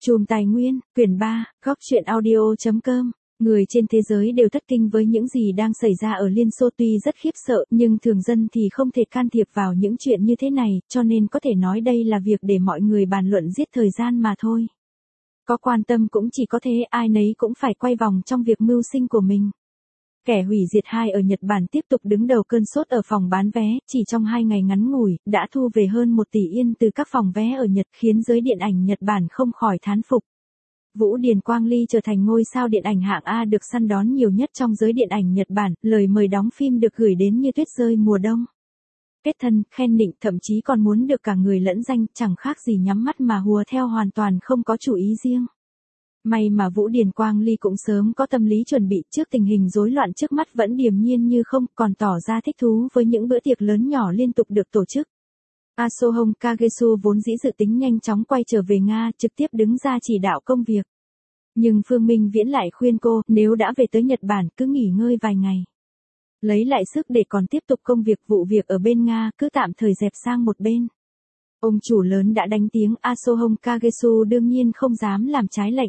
Chùm Tài Nguyên, quyển 3, góc truyện audio.com. Người trên thế giới đều thất kinh với những gì đang xảy ra ở Liên Xô, tuy rất khiếp sợ, nhưng thường dân thì không thể can thiệp vào những chuyện như thế này, cho nên có thể nói đây là việc để mọi người bàn luận giết thời gian mà thôi. Có quan tâm cũng chỉ có thế, ai nấy cũng phải quay vòng trong việc mưu sinh của mình. Kẻ hủy diệt 2 ở Nhật Bản tiếp tục đứng đầu cơn sốt ở phòng bán vé, chỉ trong 2 ngày ngắn ngủi, đã thu về hơn 1 tỷ yên từ các phòng vé ở Nhật, khiến giới điện ảnh Nhật Bản không khỏi thán phục. Vũ Điền Quang Ly trở thành ngôi sao điện ảnh hạng A được săn đón nhiều nhất trong giới điện ảnh Nhật Bản, lời mời đóng phim được gửi đến như tuyết rơi mùa đông. Kết thân, khen nịnh, thậm chí còn muốn được cả người lẫn danh, chẳng khác gì nhắm mắt mà hùa theo, hoàn toàn không có chủ ý riêng. May mà Vũ Điền Quang Ly cũng sớm có tâm lý chuẩn bị, trước tình hình rối loạn trước mắt vẫn điềm nhiên như không, còn tỏ ra thích thú với những bữa tiệc lớn nhỏ liên tục được tổ chức. Asohong Kagesu vốn dĩ dự tính nhanh chóng quay trở về Nga, trực tiếp đứng ra chỉ đạo công việc. Nhưng Phương Minh Viễn lại khuyên cô, nếu đã về tới Nhật Bản, cứ nghỉ ngơi vài ngày. Lấy lại sức để còn tiếp tục công việc, vụ việc ở bên Nga, cứ tạm thời dẹp sang một bên. Ông chủ lớn đã đánh tiếng, Asohong Kagesu đương nhiên không dám làm trái lệnh.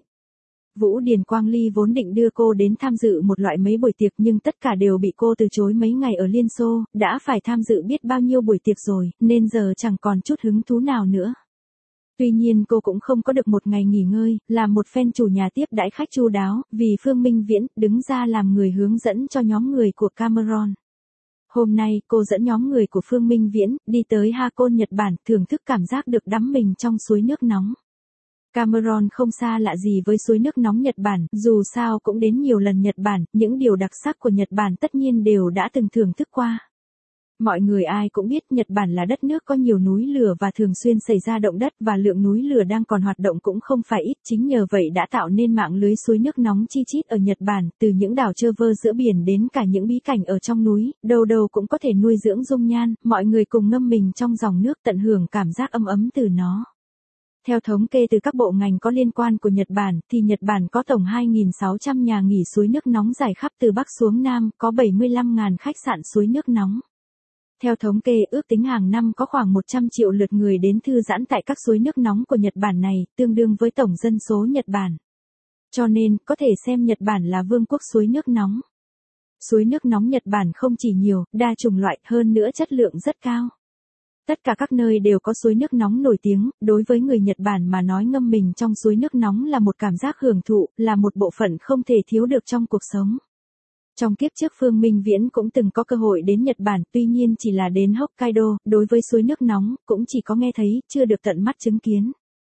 Vũ Điền Quang Ly vốn định đưa cô đến tham dự một loại mấy buổi tiệc, nhưng tất cả đều bị cô từ chối. Mấy ngày ở Liên Xô, đã phải tham dự biết bao nhiêu buổi tiệc rồi, nên giờ chẳng còn chút hứng thú nào nữa. Tuy nhiên cô cũng không có được một ngày nghỉ ngơi, làm một phen chủ nhà tiếp đãi khách chu đáo, vì Phương Minh Viễn đứng ra làm người hướng dẫn cho nhóm người của Cameron. Hôm nay, cô dẫn nhóm người của Phương Minh Viễn đi tới Hakone, Nhật Bản, thưởng thức cảm giác được đắm mình trong suối nước nóng. Cameron không xa lạ gì với suối nước nóng Nhật Bản, dù sao cũng đến nhiều lần Nhật Bản, những điều đặc sắc của Nhật Bản tất nhiên đều đã từng thưởng thức qua. Mọi người ai cũng biết Nhật Bản là đất nước có nhiều núi lửa và thường xuyên xảy ra động đất, và lượng núi lửa đang còn hoạt động cũng không phải ít, chính nhờ vậy đã tạo nên mạng lưới suối nước nóng chi chít ở Nhật Bản, từ những đảo trơ vơ giữa biển đến cả những bí cảnh ở trong núi, đâu đâu cũng có thể nuôi dưỡng dung nhan, mọi người cùng ngâm mình trong dòng nước tận hưởng cảm giác ấm ấm từ nó. Theo thống kê từ các bộ ngành có liên quan của Nhật Bản, thì Nhật Bản có tổng 2.600 nhà nghỉ suối nước nóng dài khắp từ Bắc xuống Nam, có 75.000 khách sạn suối nước nóng. Theo thống kê, ước tính hàng năm có khoảng 100 triệu lượt người đến thư giãn tại các suối nước nóng của Nhật Bản này, tương đương với tổng dân số Nhật Bản. Cho nên, có thể xem Nhật Bản là vương quốc suối nước nóng. Suối nước nóng Nhật Bản không chỉ nhiều, đa chủng loại, hơn nữa chất lượng rất cao. Tất cả các nơi đều có suối nước nóng nổi tiếng, đối với người Nhật Bản mà nói, ngâm mình trong suối nước nóng là một cảm giác hưởng thụ, là một bộ phận không thể thiếu được trong cuộc sống. Trong kiếp trước Phương Minh Viễn cũng từng có cơ hội đến Nhật Bản, tuy nhiên chỉ là đến Hokkaido, đối với suối nước nóng, cũng chỉ có nghe thấy, chưa được tận mắt chứng kiến.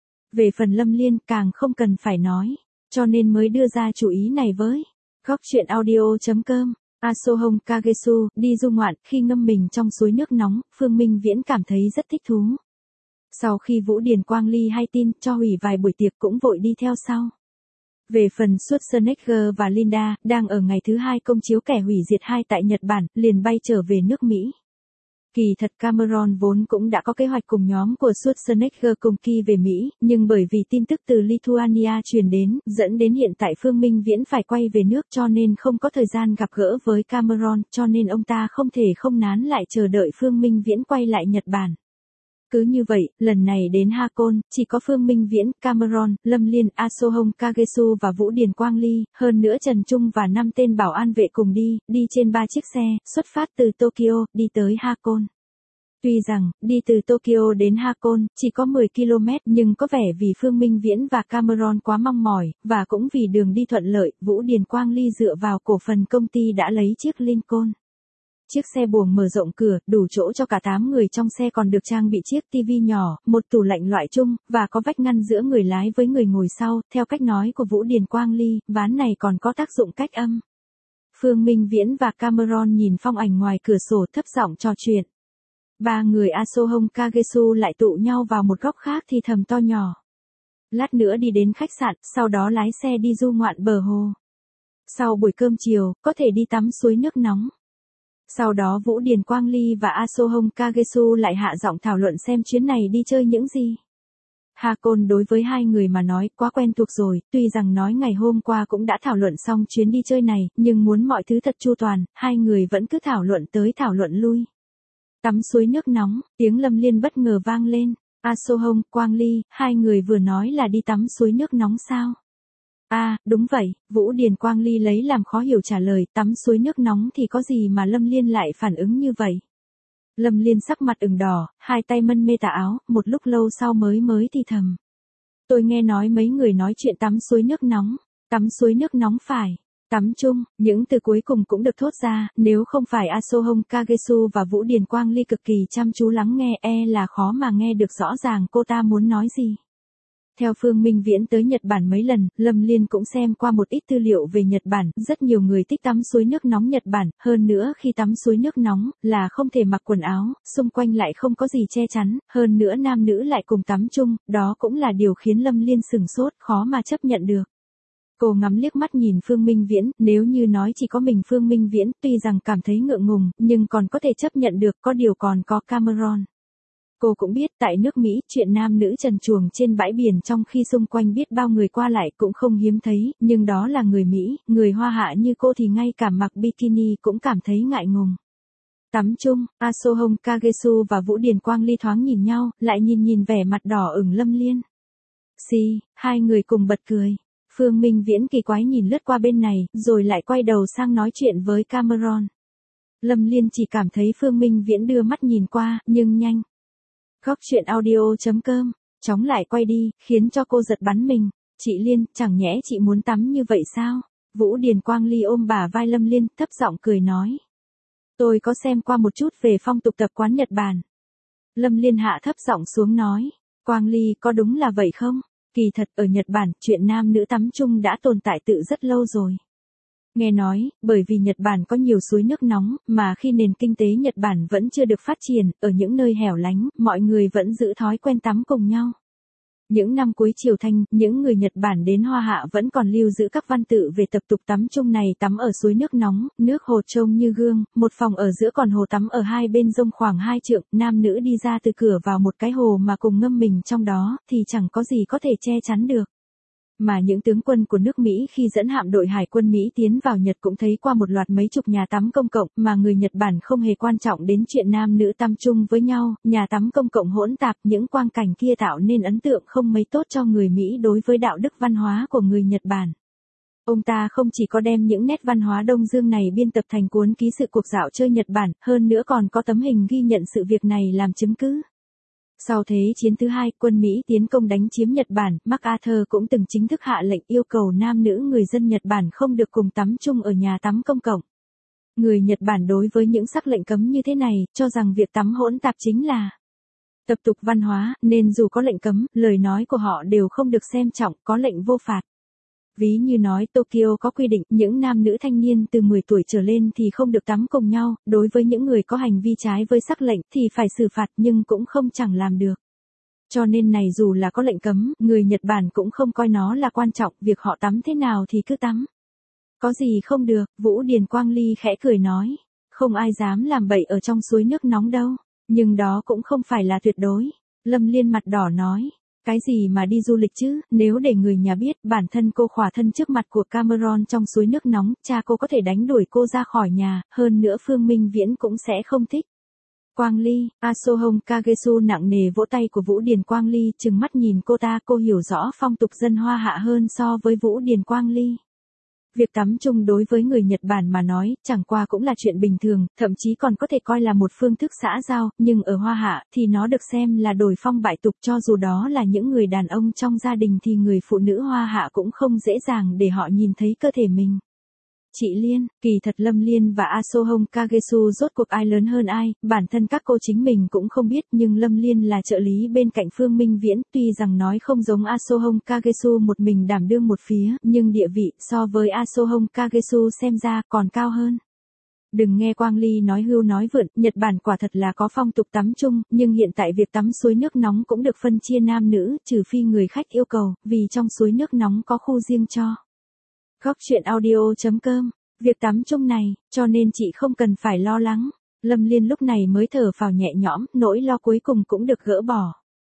Về phần Lâm Liên, càng không cần phải nói, cho nên mới đưa ra chủ ý này với góc truyện audio.com. Asohong Kagesu, đi du ngoạn, khi ngâm mình trong suối nước nóng, Phương Minh Viễn cảm thấy rất thích thú. Sau khi Vũ Điền Quang Ly hay tin, cho hủy vài buổi tiệc cũng vội đi theo sau. Về phần Schwarzenegger và Linda, đang ở ngày thứ 2 công chiếu Kẻ hủy diệt 2 tại Nhật Bản, liền bay trở về nước Mỹ. Kỳ thật Cameron vốn cũng đã có kế hoạch cùng nhóm của Schwarzenegger cùng Kỳ về Mỹ, nhưng bởi vì tin tức từ Lithuania truyền đến, dẫn đến hiện tại Phương Minh Viễn phải quay về nước, cho nên không có thời gian gặp gỡ với Cameron, cho nên ông ta không thể không nán lại chờ đợi Phương Minh Viễn quay lại Nhật Bản. Cứ như vậy, lần này đến Hakone, chỉ có Phương Minh Viễn, Cameron, Lâm Liên, Asohong Kagesu và Vũ Điền Quang Ly, hơn nữa Trần Trung và 5 tên bảo an vệ cùng đi trên 3 chiếc xe, xuất phát từ Tokyo, đi tới Hakone. Tuy rằng, đi từ Tokyo đến Hakone, chỉ có 10 km, nhưng có vẻ vì Phương Minh Viễn và Cameron quá mong mỏi, và cũng vì đường đi thuận lợi, Vũ Điền Quang Ly dựa vào cổ phần công ty đã lấy chiếc Lincoln. Chiếc xe buồng mở rộng cửa, đủ chỗ cho cả 8 người, trong xe còn được trang bị chiếc tivi nhỏ, một tủ lạnh loại chung, và có vách ngăn giữa người lái với người ngồi sau, theo cách nói của Vũ Điền Quang Ly, ván này còn có tác dụng cách âm. Phương Minh Viễn và Cameron nhìn phong ảnh ngoài cửa sổ thấp giọng trò chuyện. 3 người Asohong Kagesu lại tụ nhau vào một góc khác thì thầm to nhỏ. Lát nữa đi đến khách sạn, sau đó lái xe đi du ngoạn bờ hồ. Sau buổi cơm chiều, có thể đi tắm suối nước nóng. Sau đó Vũ Điền Quang Ly và Asohong Kagesu lại hạ giọng thảo luận xem chuyến này đi chơi những gì. Hakone đối với hai người mà nói quá quen thuộc rồi, tuy rằng nói ngày hôm qua cũng đã thảo luận xong chuyến đi chơi này, nhưng muốn mọi thứ thật chu toàn, hai người vẫn cứ thảo luận tới thảo luận lui. Tắm suối nước nóng, tiếng Lâm Liên bất ngờ vang lên. A So Hong, Quang Ly, hai người vừa nói là đi tắm suối nước nóng sao? Đúng vậy, Vũ Điền Quang Ly lấy làm khó hiểu trả lời, tắm suối nước nóng thì có gì mà Lâm Liên lại phản ứng như vậy? Lâm Liên sắc mặt ửng đỏ, hai tay mân mê tà áo, một lúc lâu sau mới thì thầm. Tôi nghe nói mấy người nói chuyện tắm suối nước nóng phải. Tắm chung, những từ cuối cùng cũng được thốt ra, nếu không phải A So Hong Kagesu và Vũ Điền Quang Ly cực kỳ chăm chú lắng nghe là khó mà nghe được rõ ràng cô ta muốn nói gì. Theo Phương Minh Viễn tới Nhật Bản mấy lần, Lâm Liên cũng xem qua một ít tư liệu về Nhật Bản, rất nhiều người thích tắm suối nước nóng Nhật Bản, hơn nữa khi tắm suối nước nóng, là không thể mặc quần áo, xung quanh lại không có gì che chắn, hơn nữa nam nữ lại cùng tắm chung, đó cũng là điều khiến Lâm Liên sửng sốt, khó mà chấp nhận được. Cô ngắm liếc mắt nhìn Phương Minh Viễn, nếu như nói chỉ có mình Phương Minh Viễn, tuy rằng cảm thấy ngượng ngùng, nhưng còn có thể chấp nhận được, có điều còn có Cameron. Cô cũng biết tại nước Mỹ, chuyện nam nữ trần truồng trên bãi biển trong khi xung quanh biết bao người qua lại cũng không hiếm thấy, nhưng đó là người Mỹ, người Hoa Hạ như cô thì ngay cả mặc bikini cũng cảm thấy ngại ngùng. Tắm chung, A So Hong Kagesu và Vũ Điền Quang Ly thoáng nhìn nhau, lại nhìn vẻ mặt đỏ ửng Lâm Liên. Hai người cùng bật cười. Phương Minh Viễn kỳ quái nhìn lướt qua bên này, rồi lại quay đầu sang nói chuyện với Cameron. Lâm Liên chỉ cảm thấy Phương Minh Viễn đưa mắt nhìn qua, nhưng nhanh. Góc truyện audio.com, chóng lại quay đi, khiến cho cô giật bắn mình. Chị Liên, chẳng nhẽ chị muốn tắm như vậy sao? Vũ Điền Quang Ly ôm bả vai Lâm Liên, thấp giọng cười nói. Tôi có xem qua một chút về phong tục tập quán Nhật Bản. Lâm Liên hạ thấp giọng xuống nói. Quang Ly, có đúng là vậy không? Kỳ thật ở Nhật Bản, chuyện nam nữ tắm chung đã tồn tại từ rất lâu rồi. Nghe nói, bởi vì Nhật Bản có nhiều suối nước nóng, mà khi nền kinh tế Nhật Bản vẫn chưa được phát triển, ở những nơi hẻo lánh, mọi người vẫn giữ thói quen tắm cùng nhau. Những năm cuối Triều Thanh, những người Nhật Bản đến Hoa Hạ vẫn còn lưu giữ các văn tự về tập tục tắm chung này, tắm ở suối nước nóng, nước hồ trông như gương, một phòng ở giữa còn hồ tắm ở hai bên rông khoảng 2 trượng, nam nữ đi ra từ cửa vào một cái hồ mà cùng ngâm mình trong đó, thì chẳng có gì có thể che chắn được. Mà những tướng quân của nước Mỹ khi dẫn hạm đội hải quân Mỹ tiến vào Nhật cũng thấy qua một loạt mấy chục nhà tắm công cộng, mà người Nhật Bản không hề quan trọng đến chuyện nam nữ tắm chung với nhau, nhà tắm công cộng hỗn tạp, những quang cảnh kia tạo nên ấn tượng không mấy tốt cho người Mỹ đối với đạo đức văn hóa của người Nhật Bản. Ông ta không chỉ có đem những nét văn hóa Đông Dương này biên tập thành cuốn ký sự cuộc dạo chơi Nhật Bản, hơn nữa còn có tấm hình ghi nhận sự việc này làm chứng cứ. Sau Thế chiến thứ hai, quân Mỹ tiến công đánh chiếm Nhật Bản, MacArthur cũng từng chính thức hạ lệnh yêu cầu nam nữ người dân Nhật Bản không được cùng tắm chung ở nhà tắm công cộng. Người Nhật Bản đối với những sắc lệnh cấm như thế này, cho rằng việc tắm hỗn tạp chính là tập tục văn hóa, nên dù có lệnh cấm, lời nói của họ đều không được xem trọng, có lệnh vô phạt. Ví như nói Tokyo có quy định những nam nữ thanh niên từ 10 tuổi trở lên thì không được tắm cùng nhau, đối với những người có hành vi trái với sắc lệnh thì phải xử phạt nhưng cũng không chẳng làm được. Cho nên này dù là có lệnh cấm, người Nhật Bản cũng không coi nó là quan trọng, việc họ tắm thế nào thì cứ tắm. Có gì không được, Vũ Điền Quang Ly khẽ cười nói. Không ai dám làm bậy ở trong suối nước nóng đâu, nhưng đó cũng không phải là tuyệt đối. Lâm Liên mặt đỏ nói. Cái gì mà đi du lịch chứ, nếu để người nhà biết bản thân cô khỏa thân trước mặt của Cameron trong suối nước nóng, cha cô có thể đánh đuổi cô ra khỏi nhà, hơn nữa Phương Minh Viễn cũng sẽ không thích. Quang Ly, A So Hong Kagesu nặng nề vỗ tay của Vũ Điền Quang Ly, trừng mắt nhìn cô ta, cô hiểu rõ phong tục dân Hoa Hạ hơn so với Vũ Điền Quang Ly. Việc tắm chung đối với người Nhật Bản mà nói, chẳng qua cũng là chuyện bình thường, thậm chí còn có thể coi là một phương thức xã giao, nhưng ở Hoa Hạ thì nó được xem là đổi phong bại tục, cho dù đó là những người đàn ông trong gia đình thì người phụ nữ Hoa Hạ cũng không dễ dàng để họ nhìn thấy cơ thể mình. Chị Liên, kỳ thật Lâm Liên và A So Hong Kagesu rốt cuộc ai lớn hơn ai, bản thân các cô chính mình cũng không biết, nhưng Lâm Liên là trợ lý bên cạnh Phương Minh Viễn, tuy rằng nói không giống A So Hong Kagesu một mình đảm đương một phía, nhưng địa vị so với A So Hong Kagesu xem ra còn cao hơn. Đừng nghe Quang Ly nói hưu nói vượn, Nhật Bản quả thật là có phong tục tắm chung, nhưng hiện tại việc tắm suối nước nóng cũng được phân chia nam nữ, trừ phi người khách yêu cầu, vì trong suối nước nóng có khu riêng cho. Góc truyện audio.com, việc tắm chung này, cho nên chị không cần phải lo lắng. Lâm Liên lúc này mới thở phào nhẹ nhõm, nỗi lo cuối cùng cũng được gỡ bỏ.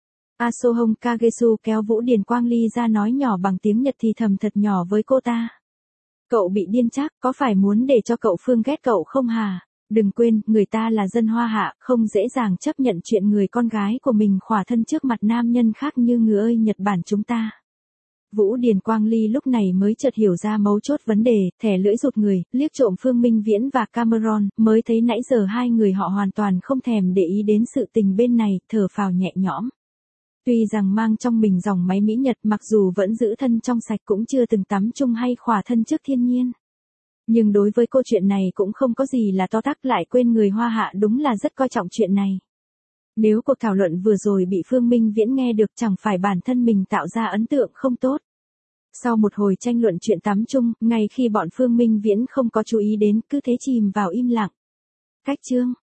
A So Hong Kagesu kéo Vũ Điền Quang Ly ra nói nhỏ bằng tiếng Nhật thì thầm thật nhỏ với cô ta. Cậu bị điên chắc, có phải muốn để cho cậu Phương ghét cậu không hả? Đừng quên, người ta là dân Hoa Hạ, không dễ dàng chấp nhận chuyện người con gái của mình khỏa thân trước mặt nam nhân khác như người ơi Nhật Bản chúng ta. Vũ Điền Quang Ly lúc này mới chợt hiểu ra mấu chốt vấn đề, thẻ lưỡi rụt người, liếc trộm Phương Minh Viễn và Cameron, mới thấy nãy giờ hai người họ hoàn toàn không thèm để ý đến sự tình bên này, thở phào nhẹ nhõm. Tuy rằng mang trong mình dòng máy mỹ Nhật mặc dù vẫn giữ thân trong sạch cũng chưa từng tắm chung hay khỏa thân trước thiên nhiên. Nhưng đối với câu chuyện này cũng không có gì là to tát, lại quên người Hoa Hạ đúng là rất coi trọng chuyện này. Nếu cuộc thảo luận vừa rồi bị Phương Minh Viễn nghe được chẳng phải bản thân mình tạo ra ấn tượng không tốt. Sau một hồi tranh luận chuyện tắm chung, ngay khi bọn Phương Minh Viễn không có chú ý đến, cứ thế chìm vào im lặng. Cách chương